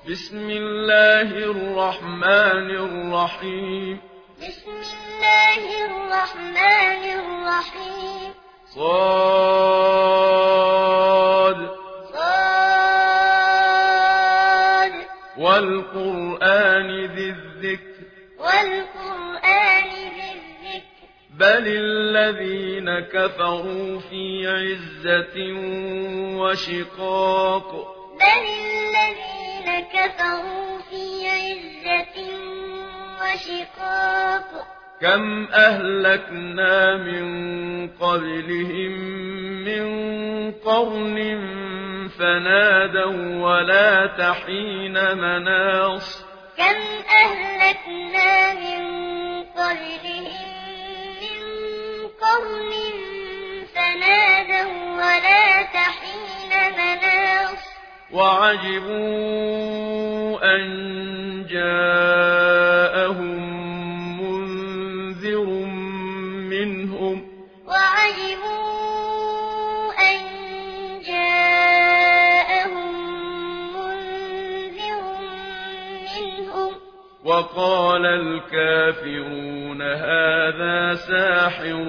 بسم الله الرحمن الرحيم بسم الله الرحمن الرحيم صاد صاد والقرآن ذي الذكر والقرآن ذي الذكر بل الذين كفروا في عزة وشقاق بل الذين كفروا في عزة وشقاق كم أهلكنا من قبلهم من قرن فنادوا ولا تحين مناص كم أهلكنا من قبلهم من قرن فنادوا ولا تحين مناص وعجبوا أن جاءهم منذر منهم وعجبوا أن جاءهم منذر منهم وقال الكافرون هذا ساحر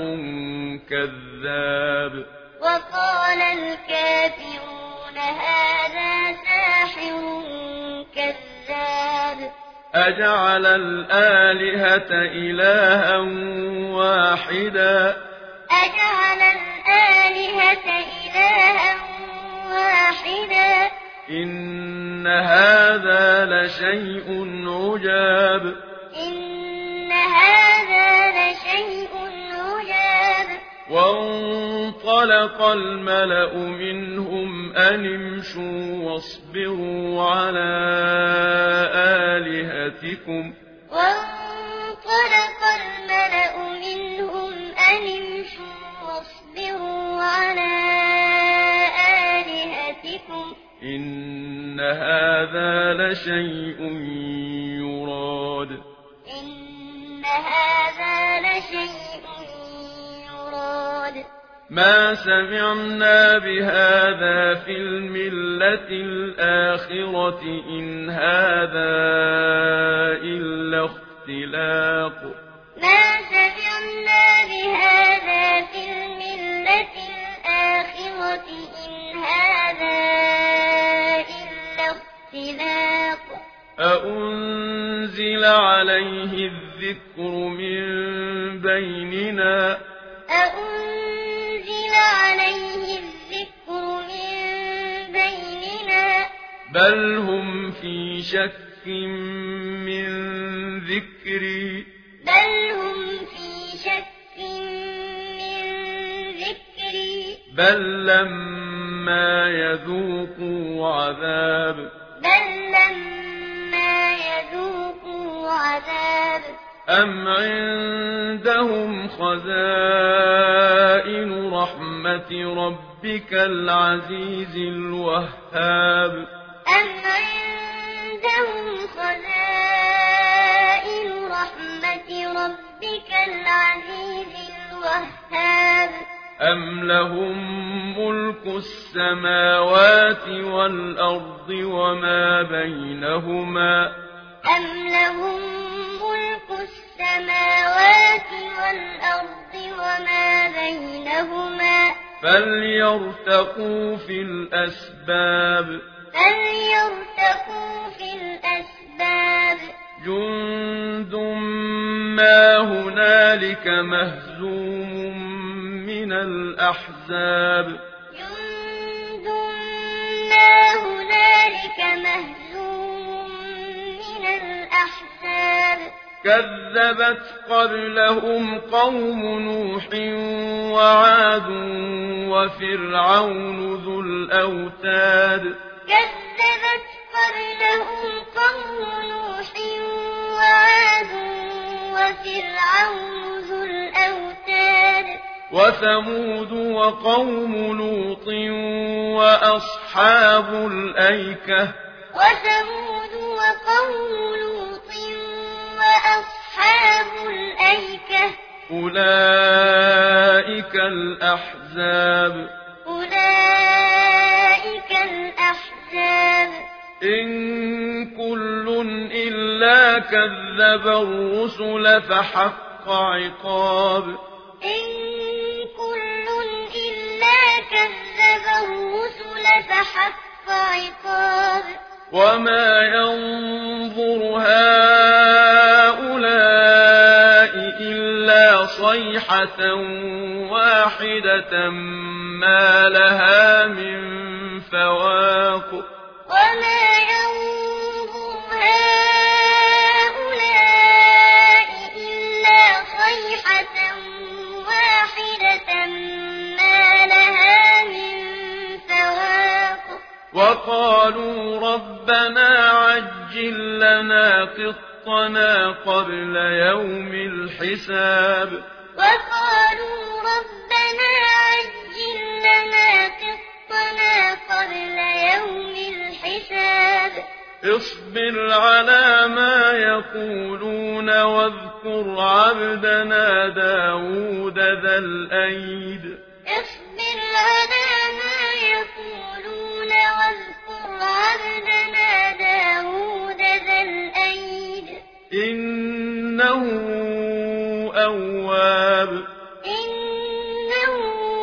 كذاب وقال الكافرون هذا ساحر كذاب أجعل الآلهة إلها واحدا أجعل الآلهة إلها واحدا إن هذا لشيء عجاب إن هذا لشيء عجاب وانطلق الملأ منهم أن امشوا واصبروا على آلهتكم وانطلق الملأ منهم أن امشوا واصبروا على آلهتكم إن هذا لشيء يراد إن هذا لشيء يراد ما سمعنا بهذا في الملة الآخرة إن هذا إلا اختلاق ما سمعنا بهذا في الملة الآخرة إن هذا إلا اختلاق أأنزل عليه الذكر من بيننا أأنزل عليه الذكر من بيننا بل هم في شك من ذكري بل هم في شك من ذكري بل لما يذوقوا عذاب بل لما يذوقوا عذاب أم عندهم خزائن رحمة ربك العزيز الوهاب أم عندهم خزائن رحمة ربك العزيز الوهاب أم لهم ملك السماوات والأرض وما بينهما أم لهم ملك السماوات والأرض وما بينهما فليرتقوا في الأسباب فليرتقوا في الأسباب جند ما هنالك مهزوم من الأحزاب جند ما هنالك مهزوم من الأحزاب كذبت قبلهم قوم نوح وعاد وفرعون ذو الأوتاد كذبت قبلهم قوم نوح وعاد وفرعون ذو الأوتاد وثمود وقوم لوط وأصحاب الأيكة وثمود وقوم لوط وأصحاب الأيكة أولئك الأحزاب أولئك الأحزاب إن كل إلا كذب الرسل فحق عقاب إن كل إلا كذب الرسل فحق عقاب وما ينظر هؤلاء إلا صيحة واحدة ما لها من فواق وما ينظر هؤلاء إلا صيحة واحدة ما لها من فواق وقالوا ربنا عجل لنا قطنا قبل يوم الحساب وقالوا ربنا عجل لنا قطنا قبل يوم الحساب اصبر على ما يقولون واذكر عبدنا داود ذا الأيد اصبر على ما يقولون واذكر عبدنا داود ذا الأيد إنه أواب إنه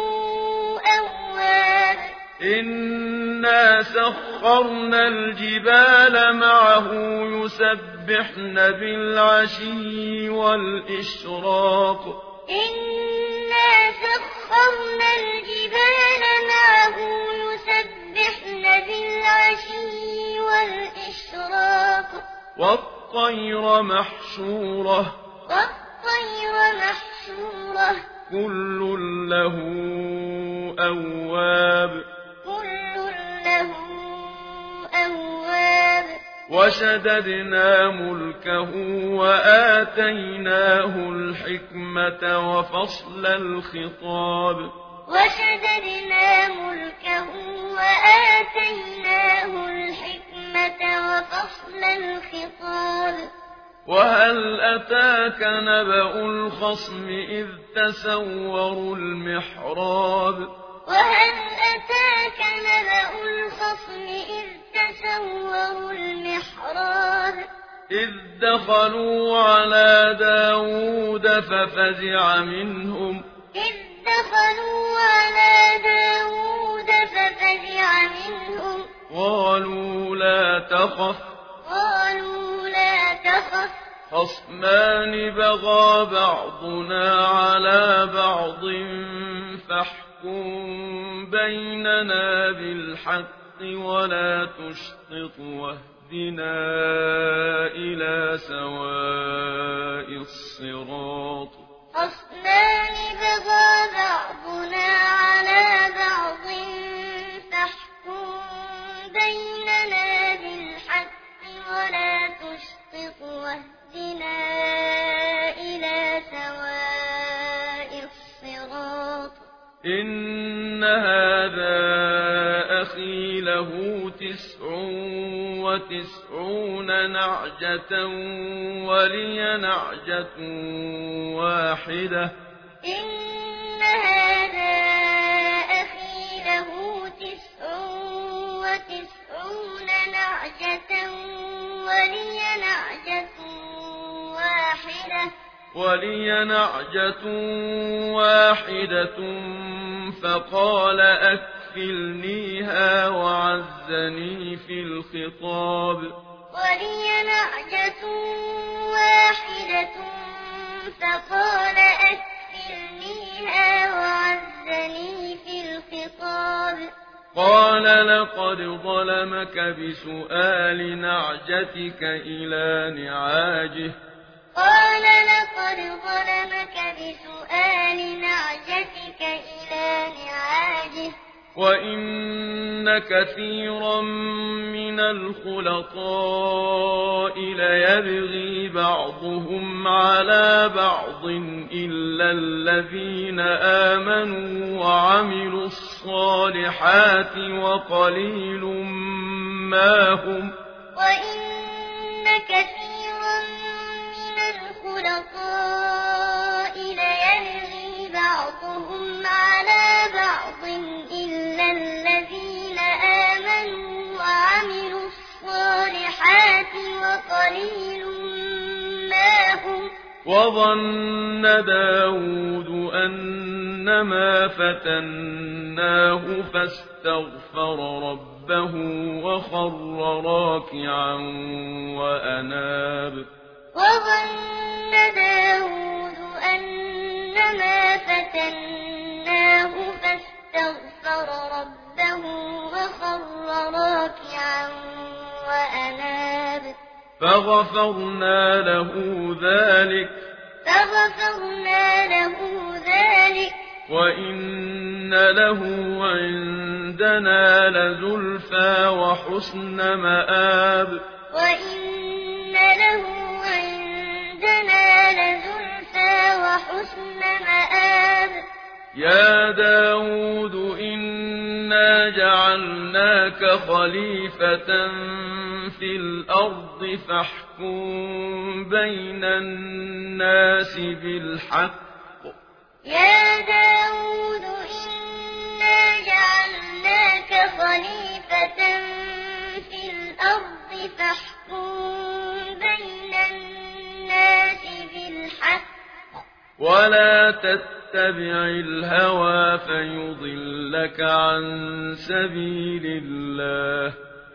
أواب إنا سخرنا الجبال معه يسبحن بالعشي والإشراق إنا سخرنا الجبال معه يسبحن بالعشي والإشراق والطير محشورة كل له أواب كل له أواب وشددنا ملكه وآتيناه الحكمة وفصل الخطاب وشددنا ملكه وآتيناه الحكمة وفصل الخطاب وهل أتاك نبأ الخصم إذ تسوروا المحراب وهل أتاك نبأ الخصم إذ تسوروا المحراب إذ دخلوا على داود ففزع منهم إذ دخلوا على داود ففزع منهم قالوا لا تخف خصمان بغى بعضنا على بعض فاحكم بيننا بالحق ولا تشطط واهدنا إلى سواء الصراط خصمان بغى بعضنا على بعض فاحكم بيننا بالحق ولا تشطط واهدنا إلى سواء الصراط إن هذا أخي له 99 نعجة ولي نعجة واحدة إن هذا أخي له 99 نعجة ولي نعجة واحدة فقال أكفلنيها وعزني في الخطاب ولي نعجة واحدة فقال أكفلنيها وعزني في الخطاب قال لقد ظلمك بسؤال نعجتك إلى نعاجه قال لقد ظلمك بسؤال نعجتك إلى نعاجه وإن كثيرا من الخلطاء ليبغي بعضهم على بعض إلا الذين آمنوا وعملوا الصالحات وقليل ما هم وإن كثيرا من الخلطاء ليبغي بعضهم على بعض إلا الذين آمنوا وعملوا الصالحات قليل ما هم وظن داود أنما فتناه فاستغفر ربه وخر راكعا وأناب وظن داود أنما فتناه فاستغفر ربه وخر راكعا وأناب فغفرنا له ذلك وإن له عندنا لزلفى وحسن مآب يا داود إنا جعلناك خليفة في الأرض فاحكم بين الناس بالحق يا داود إنا جعلناك خليفة في الأرض فاحكم بين الناس بالحق ولا تتبع الهوى فيضلك عن سبيل الله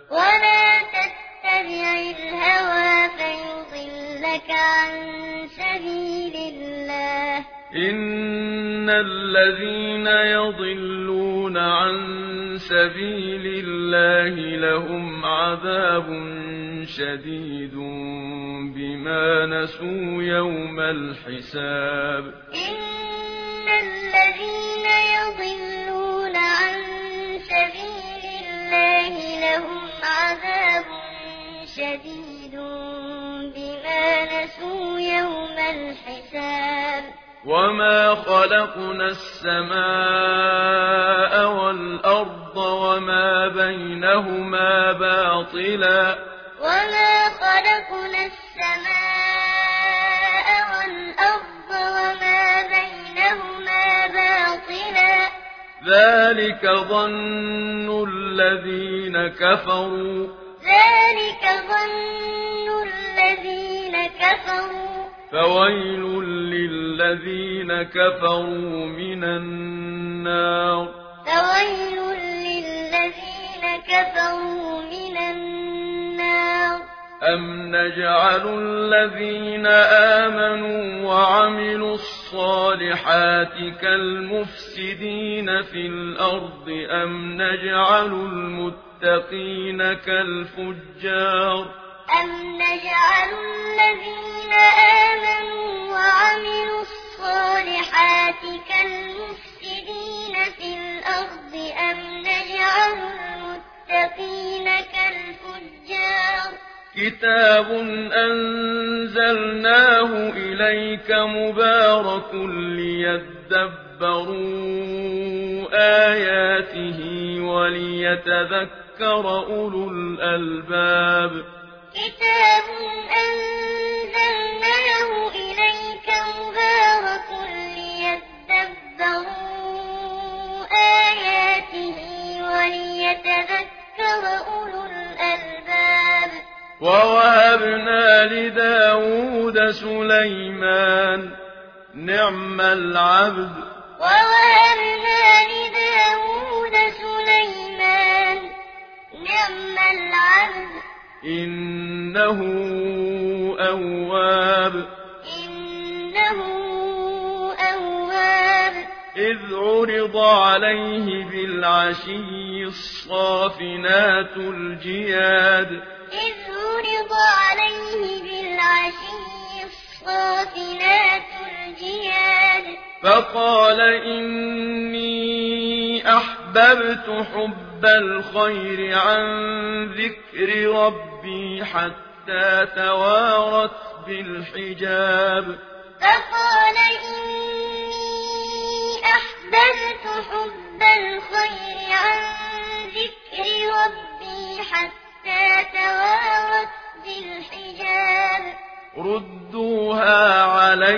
إن الذين يضلون عن سبيل الله لهم عذاب شديد بما نسوا يوم الحساب إن الذين يضلون عن سبيل الله لهم عذاب شديد بما نسوا يوم الحساب وما خلقنا السماء والأرض وما بينهما باطلا ذلك ظن الذين كفروا فويل للذين كفروا من النار أم نجعل الذين آمنوا وعملوا الصالحات كالمفسدين في الأرض أم نجعل المتقين كالفجار أم نجعل الذين آمنوا وعملوا الصالحات كالمفسدين في الأرض أم نجعل المتقين كالفجار كتاب أنزلناه إليك مبارك ليدبروا آياته وليتذكر أولو الألباب كتاب أنزلناه إليك مبارك ليدبروا آياته وليتذكر أولو الألباب ووهبنا لداود سليمان نعم العبد إنه أواب إذ عرض عليه بالعشي الصافنات الجياد فقال إني أحببت حب الخير عن ذكر ربي حتى توارت بالحجاب فقال إني أحببت حب الخير عن ذكر ربي حتى توارت بالحجاب ردوها علي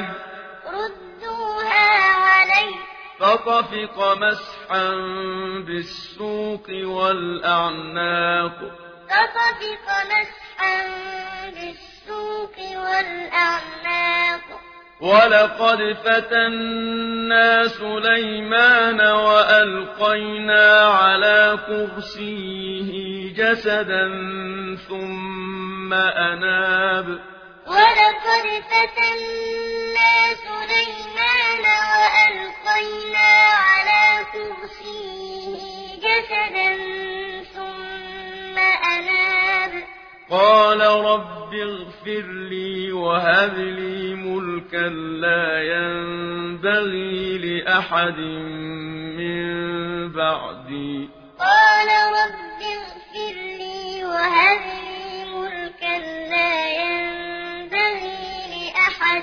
فطفق مسحا بالسوق والأعناق ولقد فتنا سليمان وألقينا على كرسيه جسدا ثم أناب ولقد فتنا سليمان وألقينا على كرسيه جسدا ثم أناب قال رب اغفر لي وهب لي ملكا لا ينبغي لأحد من بعدي قال رب اغفر لي وهب لي ملكا لا ينبغي لأحد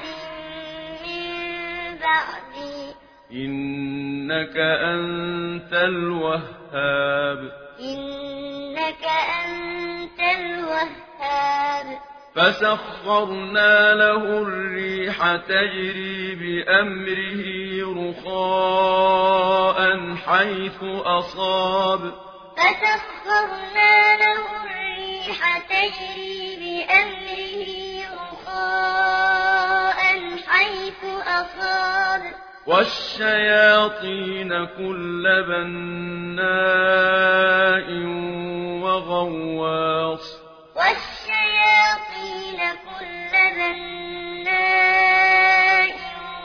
من بعدي إنك أنت الوهاب إنك أنت الوهاب فسخرنا له الريح تجري بأمره رخاء حيث أصاب فسخرنا له الريح تجري بأمره رخاء حيث أصاب والشياطين كل بناء وغواص والشياطين كل بناء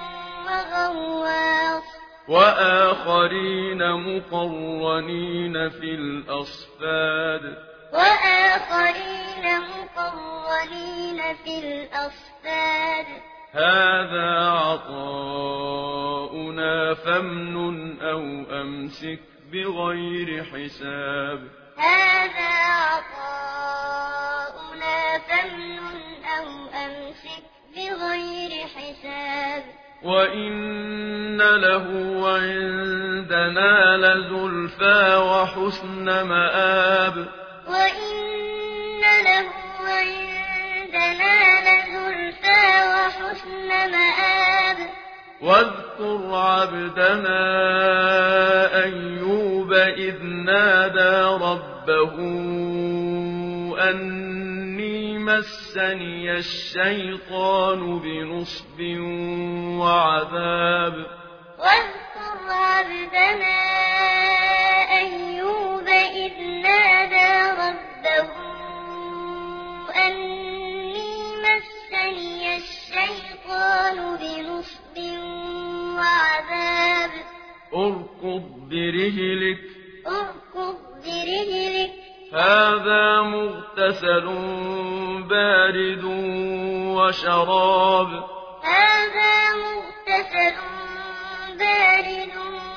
وغواص وآخرين مقرنين في الأصفاد وآخرين مقرنين في الأصفاد هذا عطاؤنا فامنن أو أمسك بغير حساب هذا عطاؤنا فامنن أو أمسك بغير حساب وإن له عندنا لزلفى وحسن مآب وإن له عندنا لزلفى وحسن مآب واذكر عبدنا أيوب إذ نادى ربه أني مسني الشيطان بنصب وعذاب واذكر عبدنا أيوب إذ نادى ربه أني مسني الشيطان بنصب وعذاب اركض برجلك هذا مغتسل بارد وشراب هذا مغتسل بارد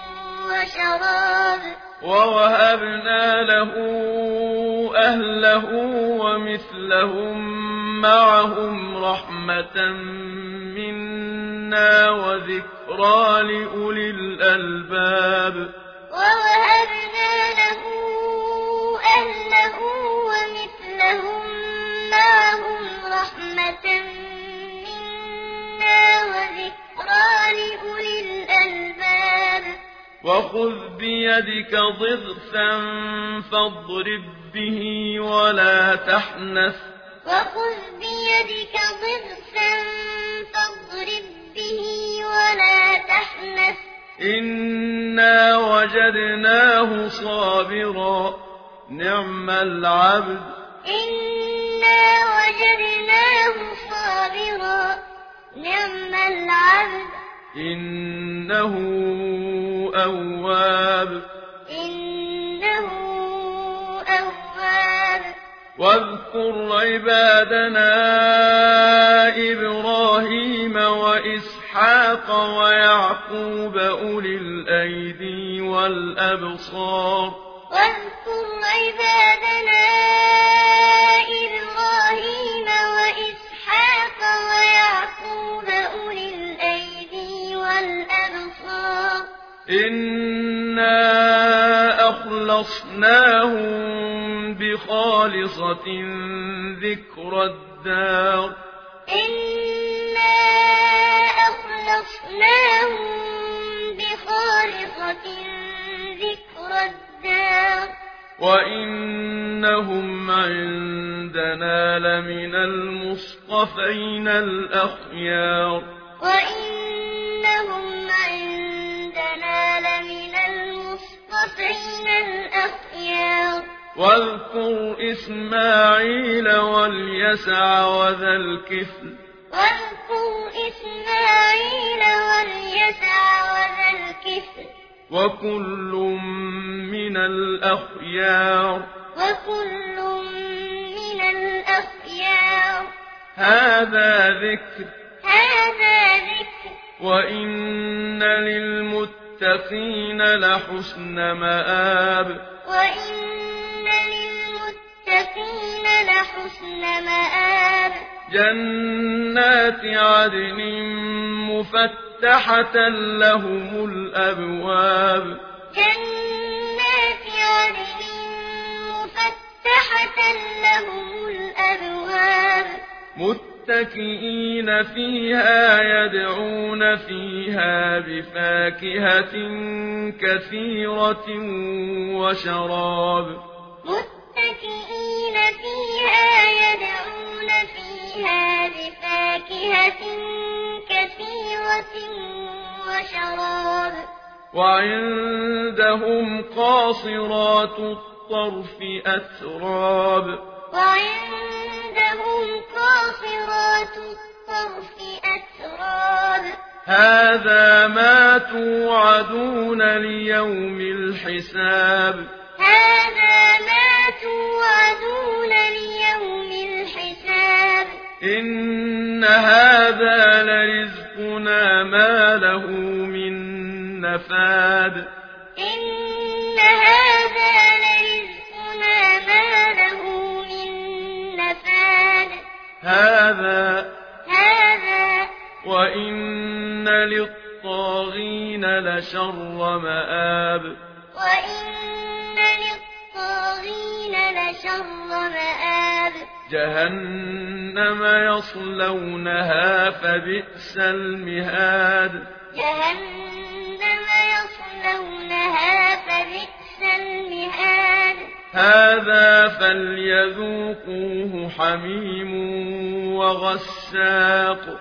وشراب ووهبنا له أهله ومثلهم معهم رحمة منا وذكرى لأولي الألباب ووهبنا له أهله ومثلهم معهم رحمة منا وذكرى لأولي الألباب وخذ بيدك ضغثا فاضرب به ولا تحنث وخذ بيدك ضغثا فاضرب به ولا تحنث إنا وجدناه صابرا نعم العبد إنا وجدناه صابرا نعم العبد إنه أواب إنه أواب واذكر عبادنا إبراهيم وإسحاق ويعقوب أولي الأيدي والأبصار واذكر عبادنا إبراهيم وإسحاق ويعقوب أولي الأيدي والأبصار إنا أخلصناهم بخالصة ذكر الدار إنا أخلصناهم بخالصة ذكر الدار وإنهم عندنا لمن المصطفين الأخيار وإنهم عندنا لمن المصطفين الأخيار واذكر إسماعيل واليسع وذا الكفل وكل من الأخيار هذا ذكر وإن للمتقين لحسن مآب جنات عدن مفتحة لهم الأبواب متكئين فيها يدعون فيها بفاكهة كثيرة وشراب وعندهم قاصرات الطرف أتراب هذا ما توعدون ليوم الحساب إن هذا لرزقنا ما له من نفاد هذا وإن للطاغين لشر مآب جهنم يصلونها فبئس المهاد هذا فليذوقوه حميم وغساق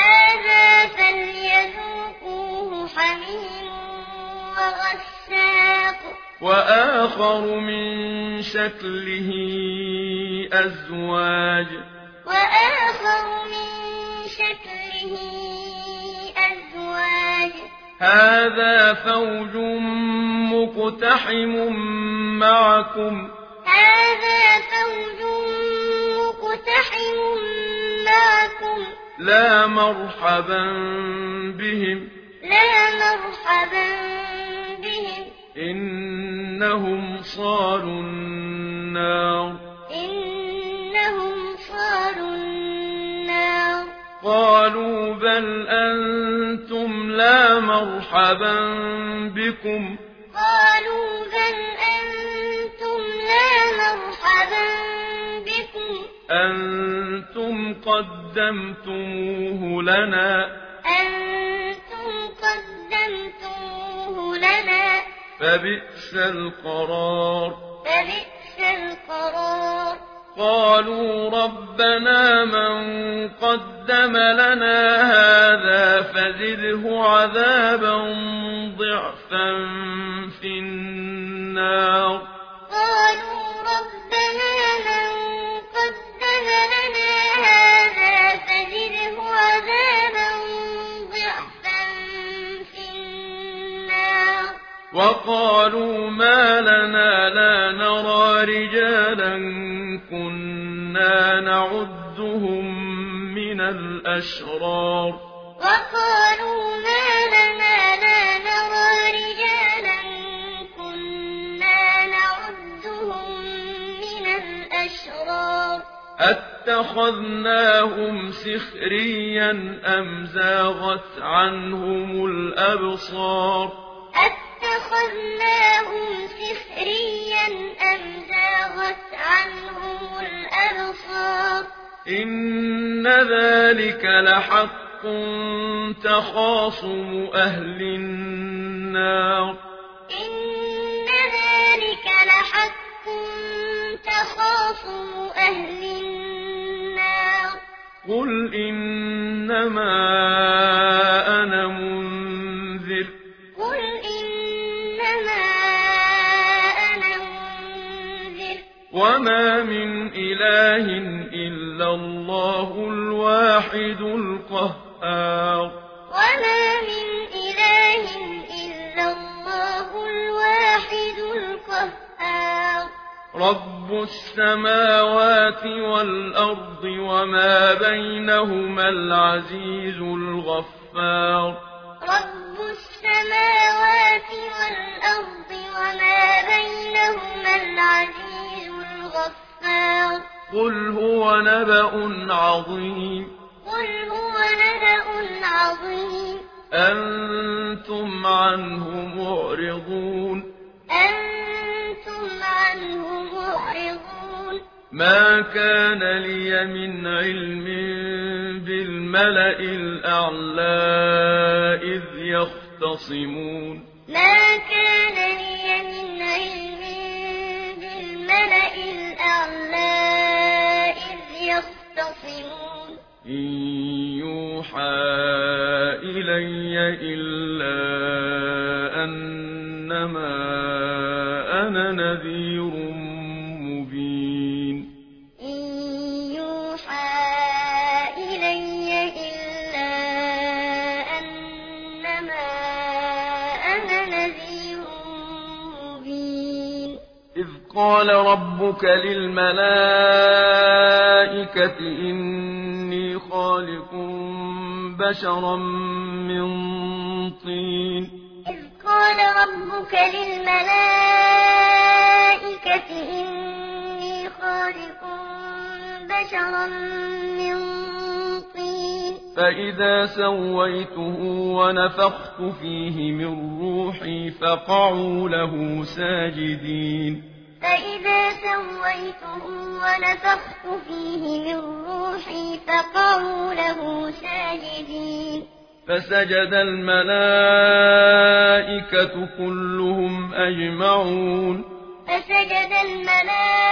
وآخر من شكله أزواج هذا فوج مقتحم معكم لا مرحبا بهم إنهم صالوا النار قالوا بل أنتم لا مرحبا بكم أنتم قدمتموه لنا فبئس القرار قالوا ربنا من قدم لنا هذا فزده عذابا ضعفا في النار وقالوا ما لنا لا نرى رجالا كنا نعدهم من الأشرار أتخذناهم سخريا أم زاغت عنهم الأبصار إن ذلك لحق تخاصم أهل النار قل إنما إله إلا الله الواحد القهار وما من إله إلا الله الواحد القهار رب السماوات والأرض وما بينهما العزيز الغفار رب السماوات والأرض وما بينهما العزيز الغفار قل هو نبأ عظيم قل هو نبأ عظيم أنتم عنه معرضون أنتم عنه معرضون ما كان لي من علم بالملأ الأعلى إذ يختصمون ما كان لي من علم بالملأ الأعلى إذ يختصمون إن يوحى إلي إلا أنما أنا نذير مبين إن يوحى إلي إلا أنما أنا نذير مبين إذ قال ربك للملائكة إني خالق بشرا من طين إذ قال ربك للملائكة إني خالق بشرا من طين فإذا سويته ونفخت فيه من روحي فقعوا له ساجدين فإذا سويته ونفخت فيه من روحي فقعوا له ساجدين فسجد الملائكة كلهم أجمعون فسجد الملائكة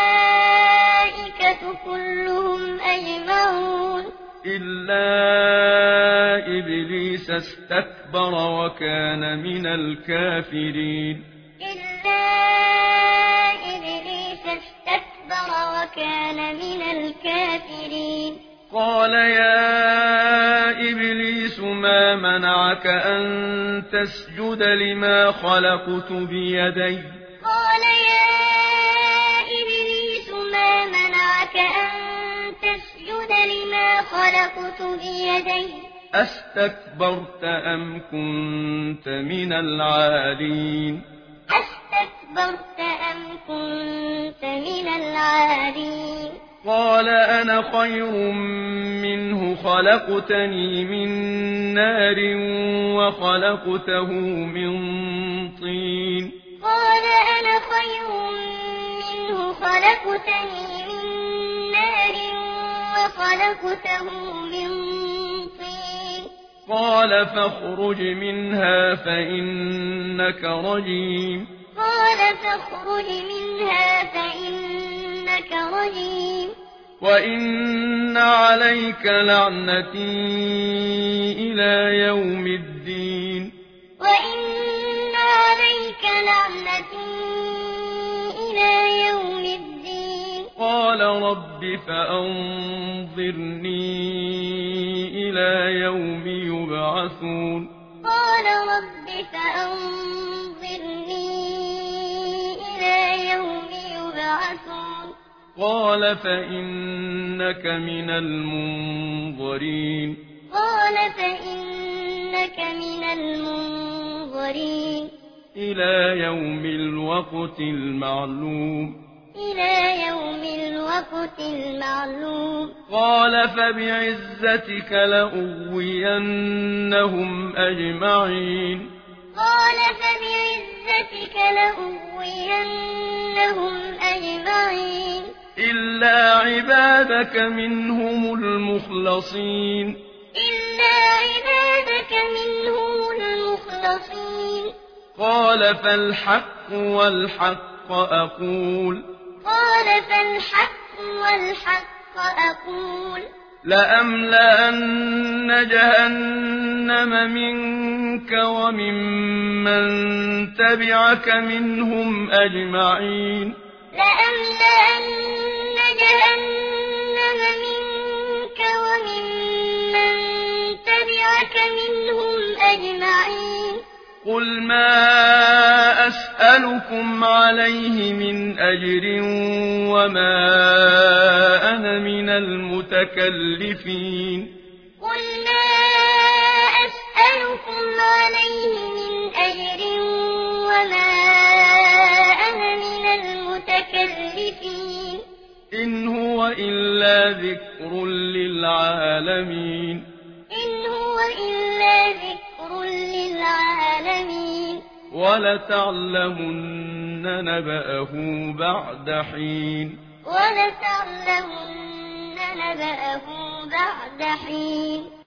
كلهم أجمعون إلا إبليس استكبر وكان من الكافرين إلا إبليس استكبر وكان من الكافرين قال يا إبليس ما منعك أن تسجد لما خلقت بيدي قال يا إبليس ما منعك أن تسجد لما خلقت بيدي أستكبرت أم كنت من العالين أستكبرت أم كنت من العالين قال أنا خير منه خلقتني من نار وخلقته من طين قال أنا خير منه خلقتني من نار وخلقته من طين قال فاخرج منها فإنك رجيم قال فاخرج منها فإنك رجيم وإن عليك لعنتي إلى يوم الدين وإن عليك لعنتي إلى يوم الدين قال رب فأنظرني إلى يوم يبعثون قال رب فأنظرني إلى يوم يبعثون قال فإنك من المنظرين قال فإنك من المنظرين إلى يوم الوقت المعلوم إلى يوم الوقت المعلوم قال فبعزتك لأغوينهم أجمعين قال فبعزتك لأغوينهم أجمعين إلا عبادك منهم المخلصين إلا عبادك منهم المخلصين قال فالحق والحق أقول قال فالحق والحق أقول لأملأن جهنم منك وممن تبعك منهم أجمعين لأملأن جهنم منك وممن تبعك منهم أجمعين قل ما أسألكم عليه من أجر وما أنا من المتكلفين قل ما أسألكم عليه من أجر وما أنا من المتكلفين إن هو إلا ذكر للعالمين إن هو إلا ذكر للعالمين ولتعلمن نبأه بعد حين ولتعلمن نبأه بعد حين